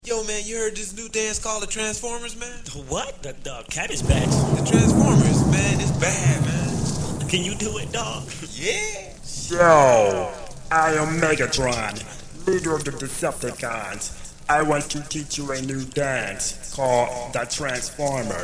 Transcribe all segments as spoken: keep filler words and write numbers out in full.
Yo, man, you heard this new dance called the Transformers, man? The what? The, the cat is back. The Transformers, man, it's bad, man. Can you do it, dog? Yeah. Yo, I am Megatron, leader of the Decepticons. I want to teach you a new dance called the Transformer.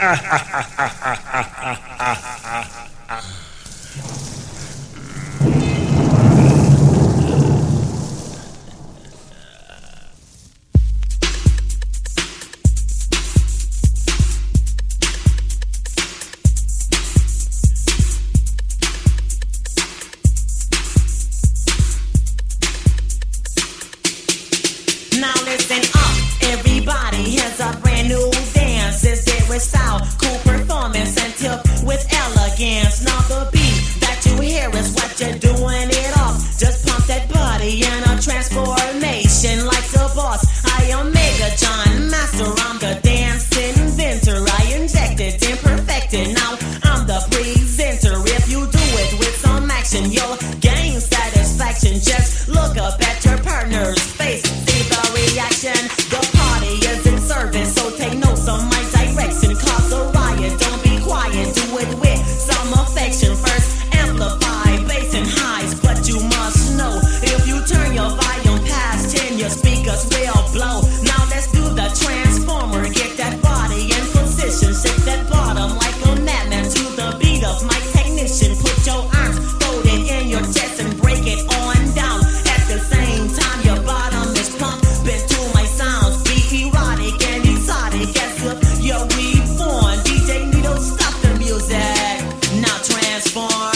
Now listen up, everybody, here's a brand new dance. It's it with style, cool performance, and tip with elegance. Now the beat that you hear is what you're doing it off. Just pump that body in a transformation like the boss. I am Mega John, master, I'm the dance inventor. I injected and perfected, now I'm the presenter. If you do it with some action, you'll gain satisfaction. Just look up at your partner's face, see the reaction. The party is in service, so take notes of my direction. Cause a riot, don't be quiet, do it with some affection. First amplify bass and highs, but you must know, if you turn your volume past ten, your speakers will blow. Now let's do the transformer, get that body in position. Shake that bottom like a madman to the beat of my technician. Put your arms folded in your chest and break it on down. At the same time your bottom is pumping to my sounds. Be erotic and exotic as if you're reborn. D J Nito, stop the music, now transform.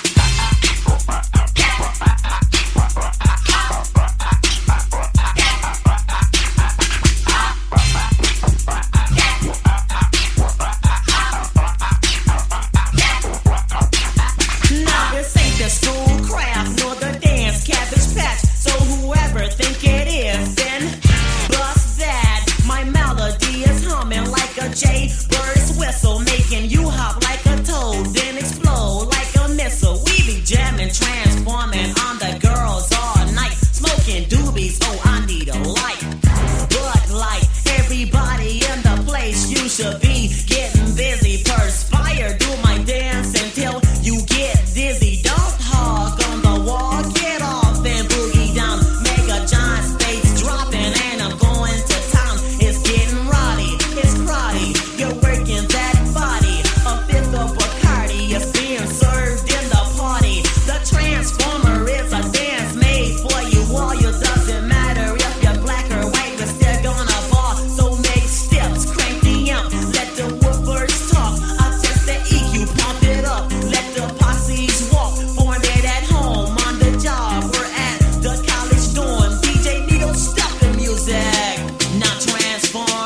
Now this ain't the school craft nor the dance cabbage patch. So whoever think it is, then bust that. My melody is humming like a jaybird's whistle, making you hop like a toad, then explode like a missile. We be jamming, transforming on the girls all night, smoking doobies. Oh, I need a light, Bud Light. Everybody in the place, you should be getting busy. Perspire, do my dance until you get dizzy. Don't hog on the wall, get off and boogie down. Mega John space dropping, and I'm going to town. It's getting rowdy, it's crowdy. You're working that body. A fifth of Bacardi is being served in the party. The Transformer is a dance made for you all. You doesn't matter if you're black or white, we're still gonna ball. So make steps, crank the amp, let the woofers talk. Adjust the E Q, pump it up, let the posses walk. Form it at home, on the job, we're at the college dorm. D J Nito, stop the music, now transform.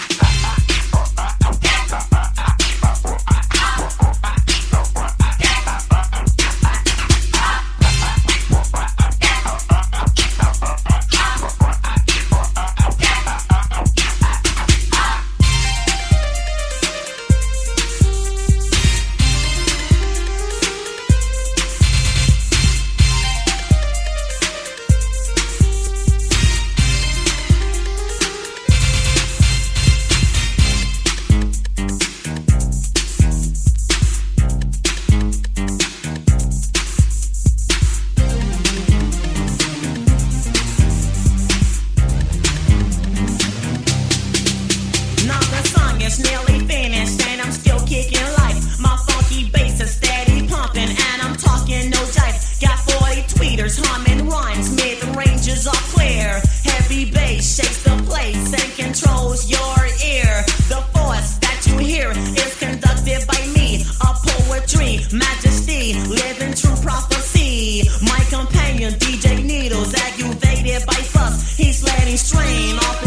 Now the song is nearly finished and I'm still kicking life. My funky bass is steady pumping and I'm talking no jive. Got forty tweeters humming rhymes, mid-ranges are clear. Heavy bass shakes the place and controls your ear. The force that you hear is conducted by me, a poetry majesty, living true prophecy. My companion D J Needles, aggravated by fuss, he's letting strain off